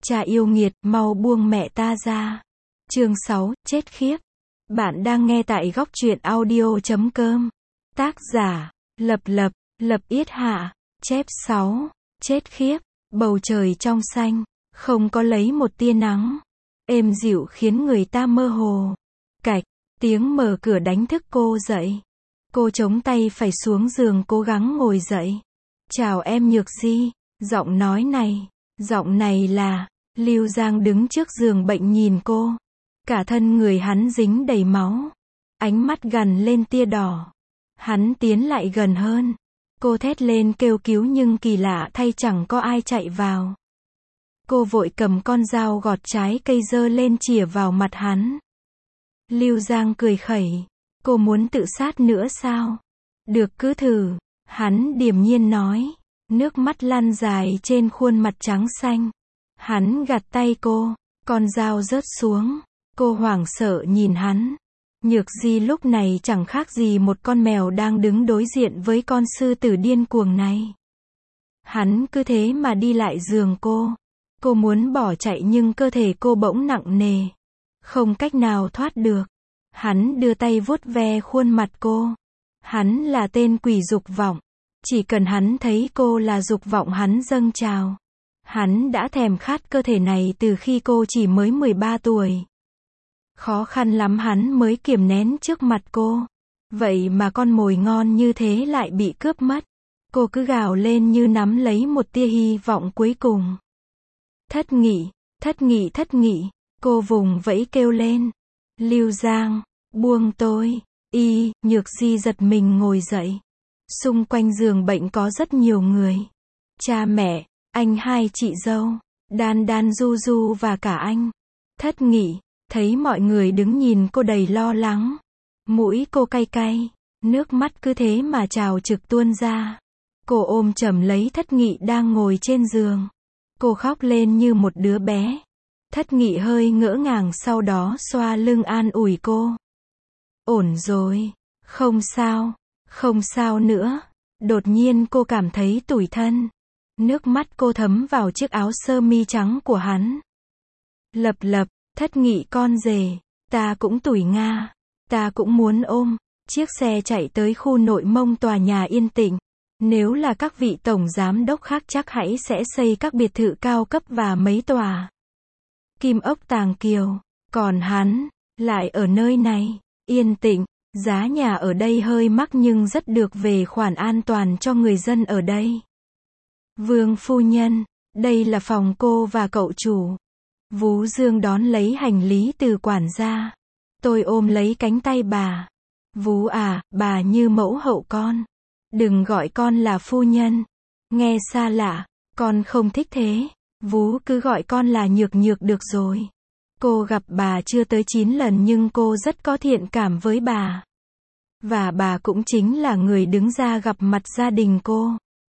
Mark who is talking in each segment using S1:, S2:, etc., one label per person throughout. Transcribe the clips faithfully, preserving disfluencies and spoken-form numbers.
S1: Cha yêu nghiệt, mau buông mẹ ta ra. Chương sáu, chết khiếp. Bạn đang nghe tại góc truyện audio chấm com. Tác giả, Lập Lập, Lập Yết Hạ. Chép sáu, chết khiếp. Bầu trời trong xanh, không có lấy một tia nắng. Êm dịu khiến người ta mơ hồ. Cạch, tiếng mở cửa đánh thức cô dậy. Cô chống tay phải xuống giường cố gắng ngồi dậy. Chào em Nhược Di. Giọng nói này, giọng này là, Lưu Giang đứng trước giường bệnh nhìn cô. Cả thân người hắn dính đầy máu. Ánh mắt gằn lên tia đỏ. Hắn tiến lại gần hơn. Cô thét lên kêu cứu nhưng kỳ lạ thay chẳng có ai chạy vào. Cô vội cầm con dao gọt trái cây giơ lên chĩa vào mặt hắn. Lưu Giang cười khẩy. Cô muốn tự sát nữa sao? Được cứ thử. Hắn điềm nhiên nói. Nước mắt lăn dài trên khuôn mặt trắng xanh. Hắn gạt tay cô. Con dao rớt xuống. Cô hoảng sợ nhìn hắn. Nhược Di lúc này chẳng khác gì một con mèo đang đứng đối diện với con sư tử điên cuồng này. Hắn cứ thế mà đi lại giường cô. Cô muốn bỏ chạy nhưng cơ thể cô bỗng nặng nề. Không cách nào thoát được. Hắn đưa tay vuốt ve khuôn mặt cô. Hắn là tên quỷ dục vọng. Chỉ cần hắn thấy cô là dục vọng hắn dâng trào. Hắn đã thèm khát cơ thể này từ khi cô chỉ mới mười ba tuổi. Khó khăn lắm hắn mới kiềm nén trước mặt cô. Vậy mà con mồi ngon như thế lại bị cướp mất. Cô cứ gào lên như nắm lấy một tia hy vọng cuối cùng. Thất Nghị, Thất Nghị, Thất Nghị. Cô vùng vẫy kêu lên. Lưu Giang, buông tôi. Y, Nhược Di giật mình ngồi dậy. Xung quanh giường bệnh có rất nhiều người. Cha mẹ, anh hai chị dâu, Đan Đan, Du Du và cả anh. Thất Nghị, thấy mọi người đứng nhìn cô đầy lo lắng. Mũi cô cay cay, nước mắt cứ thế mà trào trực tuôn ra. Cô ôm chầm lấy Thất Nghị đang ngồi trên giường. Cô khóc lên như một đứa bé. Thất Nghị hơi ngỡ ngàng sau đó xoa lưng an ủi cô. Ổn rồi, không sao, không sao nữa. Đột nhiên cô cảm thấy tủi thân. Nước mắt cô thấm vào chiếc áo sơ mi trắng của hắn. Lập Lập, Thất Nghị con rể, ta cũng tủi nga. Ta cũng muốn ôm. Chiếc xe chạy tới khu nội mông tòa nhà yên tĩnh. Nếu là các vị tổng giám đốc khác chắc hãy sẽ xây các biệt thự cao cấp và mấy tòa kim ốc tàng kiều. Còn hắn, lại ở nơi này, yên tĩnh. Giá nhà ở đây hơi mắc nhưng rất được về khoản an toàn cho người dân ở đây. Vương phu nhân, đây là phòng cô và cậu chủ. Vú Dương đón lấy hành lý từ quản gia. Tôi ôm lấy cánh tay bà. Vú à, bà như mẫu hậu con. Đừng gọi con là phu nhân. Nghe xa lạ, con không thích thế. Vú cứ gọi con là Nhược Nhược được rồi. Cô gặp bà chưa tới chín lần nhưng cô rất có thiện cảm với bà. Và bà cũng chính là người đứng ra gặp mặt gia đình cô.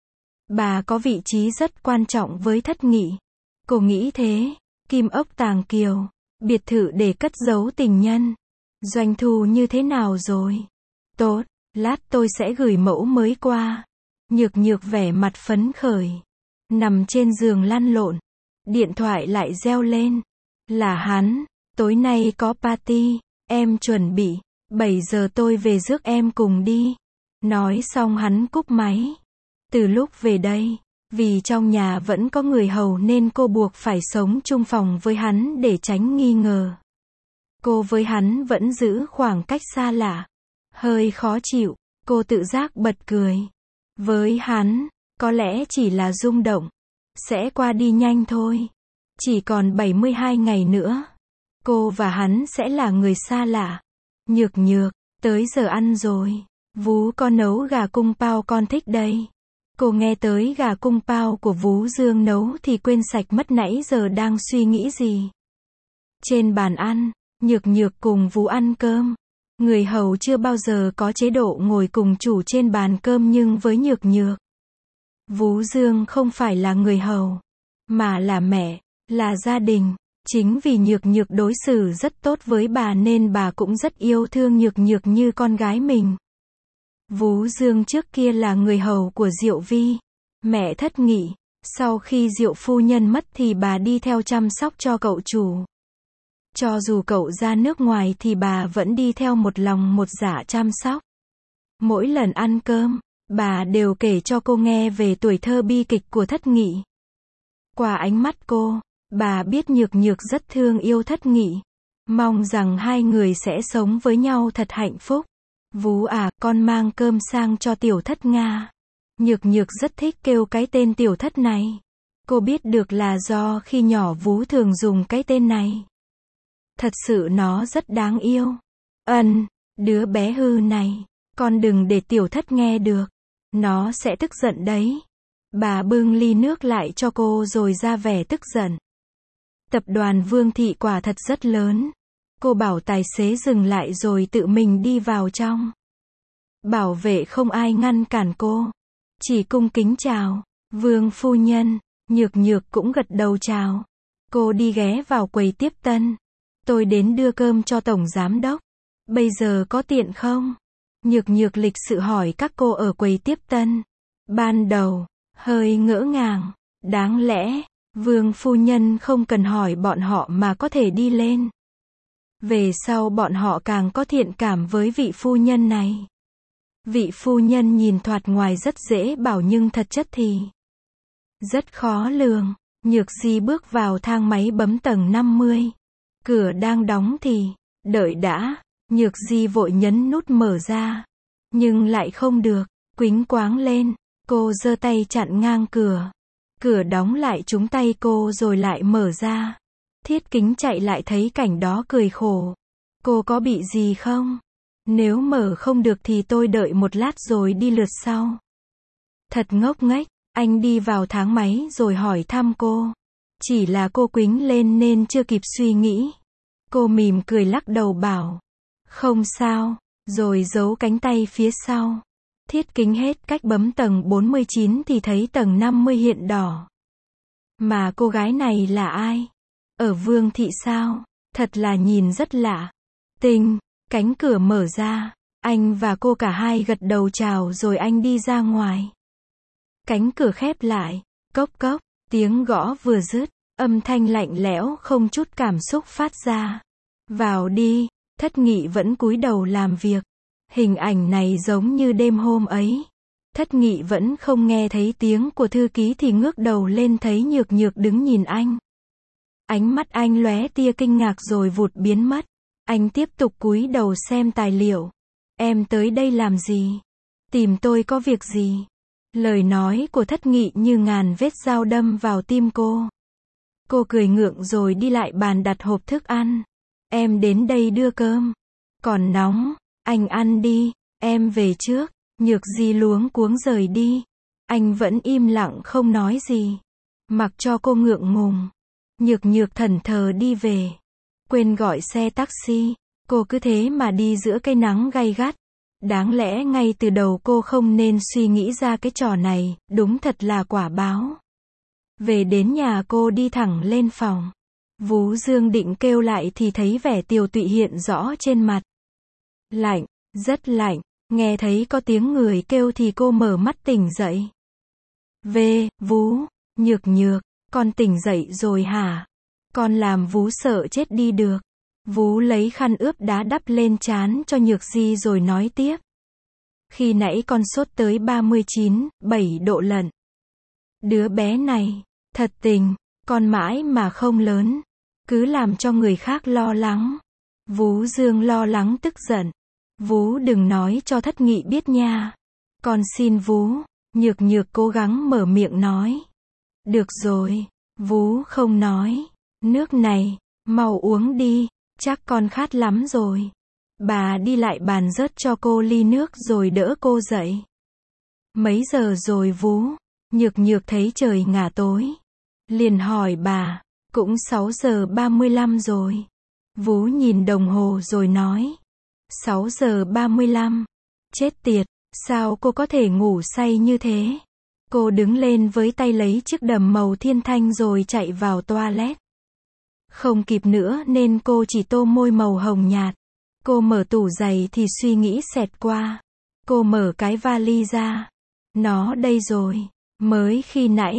S1: Bà có vị trí rất quan trọng với Thất Nghị. Cô nghĩ thế. Kim ốc tàng kiều, biệt thự để cất giấu tình nhân. Doanh thu như thế nào rồi? Tốt, lát tôi sẽ gửi mẫu mới qua. Nhược Nhược vẻ mặt phấn khởi. Nằm trên giường lăn lộn. Điện thoại lại reo lên. Là hắn, tối nay có party, em chuẩn bị. bảy giờ tôi về rước em cùng đi. Nói xong hắn cúp máy. Từ lúc về đây, vì trong nhà vẫn có người hầu nên cô buộc phải sống chung phòng với hắn để tránh nghi ngờ. Cô với hắn vẫn giữ khoảng cách xa lạ. Hơi khó chịu, cô tự giác bật cười. Với hắn, có lẽ chỉ là rung động. Sẽ qua đi nhanh thôi. Chỉ còn bảy mươi hai ngày nữa. Cô và hắn sẽ là người xa lạ. Nhược Nhược, tới giờ ăn rồi. Vú có nấu gà cung pao con thích đây. Cô nghe tới gà cung pao của Vú Dương nấu thì quên sạch mất nãy giờ đang suy nghĩ gì. Trên bàn ăn, Nhược Nhược cùng Vú ăn cơm. Người hầu chưa bao giờ có chế độ ngồi cùng chủ trên bàn cơm nhưng với Nhược Nhược, Vú Dương không phải là người hầu, mà là mẹ, là gia đình. Chính vì Nhược Nhược đối xử rất tốt với bà nên bà cũng rất yêu thương Nhược Nhược như con gái mình. Vú Dương trước kia là người hầu của Diệu Vi, mẹ Thất Nghị. Sau khi Diệu phu nhân mất thì bà đi theo chăm sóc cho cậu chủ. Cho dù cậu ra nước ngoài thì bà vẫn đi theo một lòng một dạ chăm sóc. Mỗi lần ăn cơm, bà đều kể cho cô nghe về tuổi thơ bi kịch của Thất Nghị. Qua ánh mắt cô, bà biết Nhược Nhược rất thương yêu Thất Nghị. Mong rằng hai người sẽ sống với nhau thật hạnh phúc. Vú à, con mang cơm sang cho Tiểu Thất Nga. Nhược Nhược rất thích kêu cái tên Tiểu Thất này. Cô biết được là do khi nhỏ Vú thường dùng cái tên này. Thật sự nó rất đáng yêu. Ân, đứa bé hư này, con đừng để Tiểu Thất nghe được. Nó sẽ tức giận đấy. Bà bưng ly nước lại cho cô rồi ra vẻ tức giận. Tập đoàn Vương Thị quả thật rất lớn. Cô bảo tài xế dừng lại rồi tự mình đi vào trong. Bảo vệ không ai ngăn cản cô. Chỉ cung kính chào. Vương phu nhân. Nhược Nhược cũng gật đầu chào. Cô đi ghé vào quầy tiếp tân. Tôi đến đưa cơm cho tổng giám đốc. Bây giờ có tiện không? Nhược Nhược lịch sự hỏi các cô ở quầy tiếp tân. Ban đầu, hơi ngỡ ngàng. Đáng lẽ, Vương phu nhân không cần hỏi bọn họ mà có thể đi lên. Về sau bọn họ càng có thiện cảm với vị phu nhân này. Vị phu nhân nhìn thoạt ngoài rất dễ bảo nhưng thật chất thì rất khó lường. Nhược Di bước vào thang máy bấm tầng năm mươi. Cửa đang đóng thì, đợi đã, Nhược Di vội nhấn nút mở ra. Nhưng lại không được, quýnh quáng lên, cô giơ tay chặn ngang cửa. Cửa đóng lại trúng tay cô rồi lại mở ra. Thiết Kính chạy lại thấy cảnh đó cười khổ. Cô có bị gì không? Nếu mở không được thì tôi đợi một lát rồi đi lượt sau. Thật ngốc nghếch, anh đi vào thang máy rồi hỏi thăm cô. Chỉ là cô quýnh lên nên chưa kịp suy nghĩ. Cô mỉm cười lắc đầu bảo. Không sao, rồi giấu cánh tay phía sau. Thiết Kính hết cách bấm tầng bốn mươi chín thì thấy tầng năm mươi hiện đỏ. Mà cô gái này là ai? Ở Vương Thị sao? Thật là nhìn rất lạ. Tinh, cánh cửa mở ra. Anh và cô cả hai gật đầu chào rồi anh đi ra ngoài. Cánh cửa khép lại. Cốc cốc, tiếng gõ vừa dứt. Âm thanh lạnh lẽo không chút cảm xúc phát ra. Vào đi, Thất Nghị vẫn cúi đầu làm việc. Hình ảnh này giống như đêm hôm ấy. Thất Nghị vẫn không nghe thấy tiếng của thư ký thì ngước đầu lên thấy Nhược Nhược đứng nhìn anh. Ánh mắt anh lóe tia kinh ngạc rồi vụt biến mất. Anh tiếp tục cúi đầu xem tài liệu. Em tới đây làm gì? Tìm tôi có việc gì? Lời nói của Thất Nghị như ngàn vết dao đâm vào tim cô. Cô cười ngượng rồi đi lại bàn đặt hộp thức ăn. Em đến đây đưa cơm. Còn nóng, anh ăn đi, em về trước. Nhược Di luống cuống rời đi. Anh vẫn im lặng không nói gì. Mặc cho cô ngượng ngùng. Nhược Nhược thẫn thờ đi về. Quên gọi xe taxi. Cô cứ thế mà đi giữa cái nắng gay gắt. Đáng lẽ ngay từ đầu cô không nên suy nghĩ ra cái trò này, đúng thật là quả báo. Về đến nhà cô đi thẳng lên phòng. Vú Dương định kêu lại thì thấy vẻ tiều tụy hiện rõ trên mặt. Lạnh, rất lạnh, nghe thấy có tiếng người kêu thì cô mở mắt tỉnh dậy. Về, Vú, Nhược Nhược, con tỉnh dậy rồi hả? Con làm Vú sợ chết đi được. Vú lấy khăn ướp đá đắp lên trán cho Nhược Di rồi nói tiếp. Khi nãy con sốt tới ba mươi chín, bảy độ lận. Đứa bé này, thật tình, con mãi mà không lớn. Cứ làm cho người khác lo lắng. Vú Dương lo lắng tức giận. Vú đừng nói cho Thất Nghị biết nha. Con xin Vú. Nhược Nhược cố gắng mở miệng nói. Được rồi, Vú không nói. Nước này, mau uống đi. Chắc con khát lắm rồi. Bà đi lại bàn rớt cho cô ly nước rồi đỡ cô dậy. Mấy giờ rồi Vú? Nhược Nhược thấy trời ngả tối. Liền hỏi bà. Cũng sáu giờ ba mươi lăm rồi. Vú nhìn đồng hồ rồi nói. sáu giờ ba mươi lăm. Chết tiệt, sao cô có thể ngủ say như thế? Cô đứng lên với tay lấy chiếc đầm màu thiên thanh rồi chạy vào toilet. Không kịp nữa nên cô chỉ tô môi màu hồng nhạt. Cô mở tủ giày thì suy nghĩ xẹt qua. Cô mở cái vali ra. Nó đây rồi. Mới khi nãy,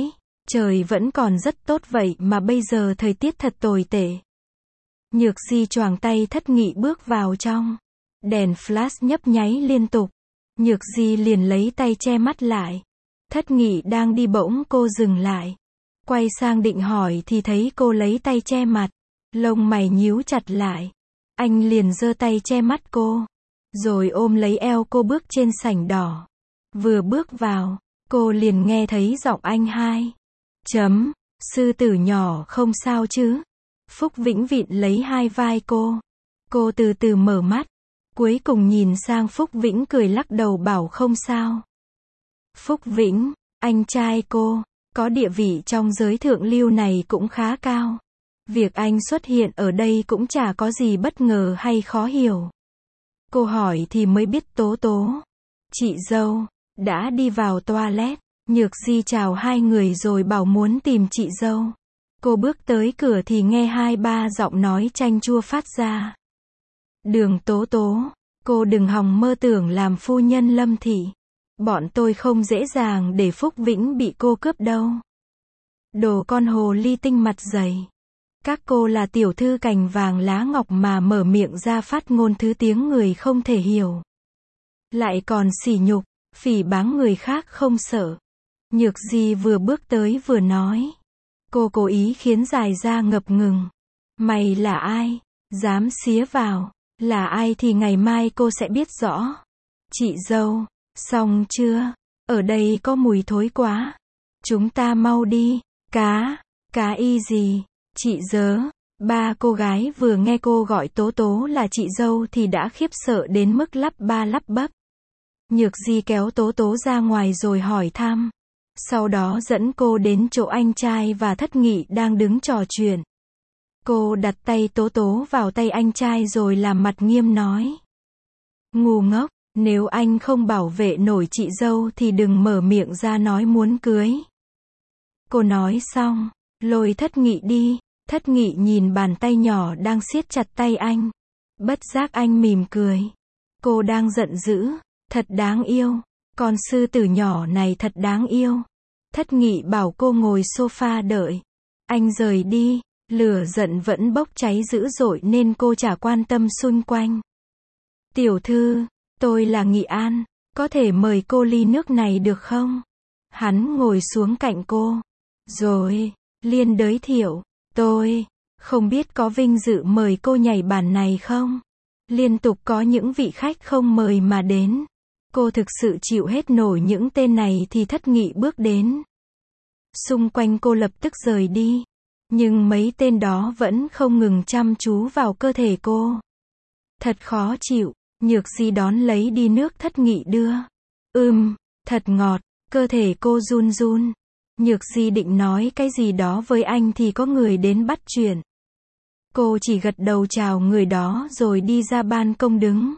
S1: Trời vẫn còn rất tốt vậy mà bây giờ thời tiết thật tồi tệ. Nhược Di choàng tay Thất Nghị bước vào trong. Đèn flash nhấp nháy liên tục. Nhược Di liền lấy tay che mắt lại. Thất Nghị đang đi bỗng cô dừng lại. Quay sang định hỏi thì thấy cô lấy tay che mặt. Lông mày nhíu chặt lại. Anh liền giơ tay che mắt cô. Rồi ôm lấy eo cô bước trên sảnh đỏ. Vừa bước vào, cô liền nghe thấy giọng anh hai. Chấm, sư tử nhỏ không sao chứ? Phúc Vĩnh vịn lấy hai vai cô. Cô từ từ mở mắt. Cuối cùng nhìn sang Phúc Vĩnh cười lắc đầu bảo không sao. Phúc Vĩnh, anh trai cô, có địa vị trong giới thượng lưu này cũng khá cao. Việc anh xuất hiện ở đây cũng chả có gì bất ngờ hay khó hiểu. Cô hỏi thì mới biết Tố Tố, chị dâu, đã đi vào toilet. Nhược Di chào hai người rồi bảo muốn tìm chị dâu. Cô bước tới cửa thì nghe hai ba giọng nói chanh chua phát ra. Đường Tố Tố, cô đừng hòng mơ tưởng làm phu nhân Lâm thị. Bọn tôi không dễ dàng để Phúc Vĩnh bị cô cướp đâu. Đồ con hồ ly tinh mặt dày. Các cô là tiểu thư cành vàng lá ngọc mà mở miệng ra phát ngôn thứ tiếng người không thể hiểu. Lại còn sỉ nhục, phỉ báng người khác không sợ. Nhược Di vừa bước tới vừa nói. Cô cố ý khiến Dài Gia ngập ngừng. Mày là ai? Dám xía vào. Là ai thì ngày mai cô sẽ biết rõ. Chị dâu, xong chưa? Ở đây có mùi thối quá. Chúng ta mau đi. Cá, cá y gì? Chị dớ. Ba cô gái vừa nghe cô gọi Tố Tố là chị dâu thì đã khiếp sợ đến mức lắp ba lắp bắp. Nhược Di kéo Tố Tố ra ngoài rồi hỏi thăm. Sau đó dẫn cô đến chỗ anh trai và Thất Nghị đang đứng trò chuyện. Cô đặt tay Tố Tố vào tay anh trai rồi làm mặt nghiêm nói. Ngu ngốc, nếu anh không bảo vệ nổi chị dâu thì đừng mở miệng ra nói muốn cưới. Cô nói xong, lôi Thất Nghị đi. Thất Nghị nhìn bàn tay nhỏ đang siết chặt tay anh. Bất giác anh mỉm cười. Cô đang giận dữ, thật đáng yêu. Con sư tử nhỏ này thật đáng yêu. Thất Nghị bảo cô ngồi sofa đợi. Anh rời đi, lửa giận vẫn bốc cháy dữ dội nên cô chả quan tâm xung quanh. Tiểu thư, tôi là Nghị An, có thể mời cô ly nước này được không? Hắn ngồi xuống cạnh cô. Rồi, liền giới thiệu, tôi, không biết có vinh dự mời cô nhảy bàn này không? Liên tục có những vị khách không mời mà đến. Cô thực sự chịu hết nổi những tên này thì Thất Nghị bước đến. Xung quanh cô lập tức rời đi. Nhưng mấy tên đó vẫn không ngừng chăm chú vào cơ thể cô. Thật khó chịu. Nhược Di đón lấy đi nước Thất Nghị đưa. Ừm, thật ngọt. Cơ thể cô run run. Nhược Di định nói cái gì đó với anh thì có người đến bắt chuyện. Cô chỉ gật đầu chào người đó rồi đi ra ban công đứng.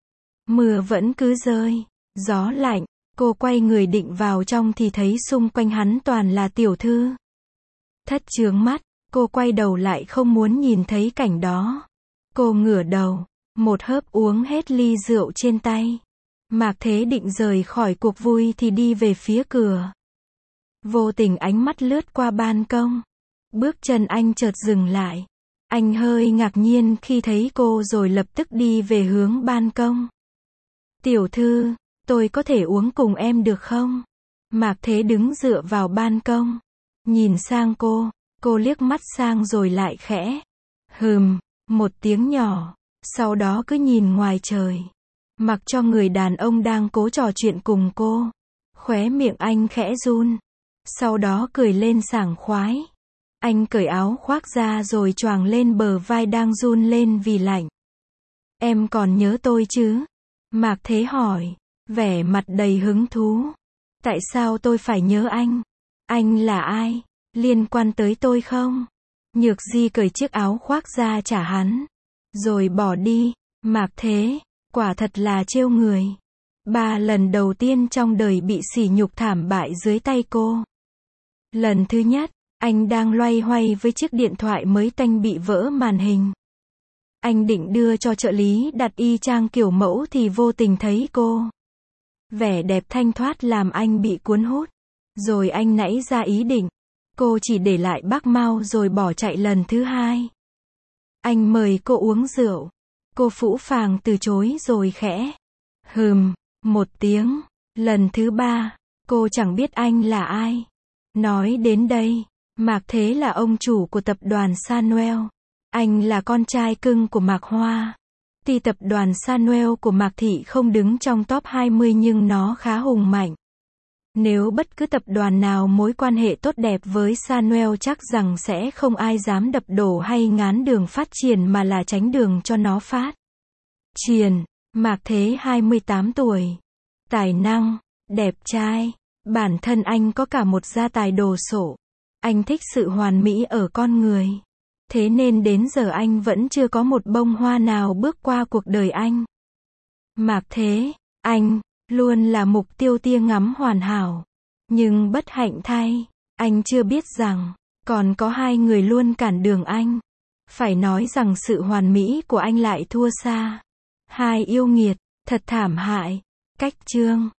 S1: Mưa vẫn cứ rơi, gió lạnh, cô quay người định vào trong thì thấy xung quanh hắn toàn là tiểu thư. Thất chướng mắt, cô quay đầu lại không muốn nhìn thấy cảnh đó. Cô ngửa đầu, một hớp uống hết ly rượu trên tay. Mạc Thế định rời khỏi cuộc vui thì đi về phía cửa. Vô tình ánh mắt lướt qua ban công. Bước chân anh chợt dừng lại. Anh hơi ngạc nhiên khi thấy cô rồi lập tức đi về hướng ban công. Tiểu thư, tôi có thể uống cùng em được không? Mạc Thế đứng dựa vào ban công. Nhìn sang cô, cô liếc mắt sang rồi lại khẽ. Hừm, một tiếng nhỏ. Sau đó cứ nhìn ngoài trời. Mặc cho người đàn ông đang cố trò chuyện cùng cô. Khóe miệng anh khẽ run. Sau đó cười lên sảng khoái. Anh cởi áo khoác ra rồi choàng lên bờ vai đang run lên vì lạnh. Em còn nhớ tôi chứ? Mạc Thế hỏi, vẻ mặt đầy hứng thú. Tại sao tôi phải nhớ anh? Anh là ai? Liên quan tới tôi không? Nhược Di cởi chiếc áo khoác ra trả hắn. Rồi bỏ đi. Mạc Thế, quả thật là trêu người. Ba lần đầu tiên trong đời bị sỉ nhục thảm bại dưới tay cô. Lần thứ nhất, anh đang loay hoay với chiếc điện thoại mới tanh bị vỡ màn hình. Anh định đưa cho trợ lý đặt y chang kiểu mẫu thì vô tình thấy cô. Vẻ đẹp thanh thoát làm anh bị cuốn hút. Rồi anh nảy ra ý định. Cô chỉ để lại bác Mao rồi bỏ chạy lần thứ hai. Anh mời cô uống rượu. Cô phũ phàng từ chối rồi khẽ hừm một tiếng. Lần thứ ba, cô chẳng biết anh là ai. Nói đến đây, Mạc Thế là ông chủ của tập đoàn Samuel. Anh là con trai cưng của Mạc Hoa. Tuy tập đoàn Samuel của Mạc Thị không đứng trong top hai mươi nhưng nó khá hùng mạnh. Nếu bất cứ tập đoàn nào mối quan hệ tốt đẹp với Samuel chắc rằng sẽ không ai dám đập đổ hay ngán đường phát triển mà là tránh đường cho nó phát triển. Mạc Thế hai mươi tám tuổi. Tài năng, đẹp trai. Bản thân anh có cả một gia tài đồ sộ. Anh thích sự hoàn mỹ ở con người. Thế nên đến giờ anh vẫn chưa có một bông hoa nào bước qua cuộc đời anh. Mạc Thế, anh, luôn là mục tiêu tia ngắm hoàn hảo. Nhưng bất hạnh thay, anh chưa biết rằng, còn có hai người luôn cản đường anh. Phải nói rằng sự hoàn mỹ của anh lại thua xa. Hai yêu nghiệt, thật thảm hại. Cách chương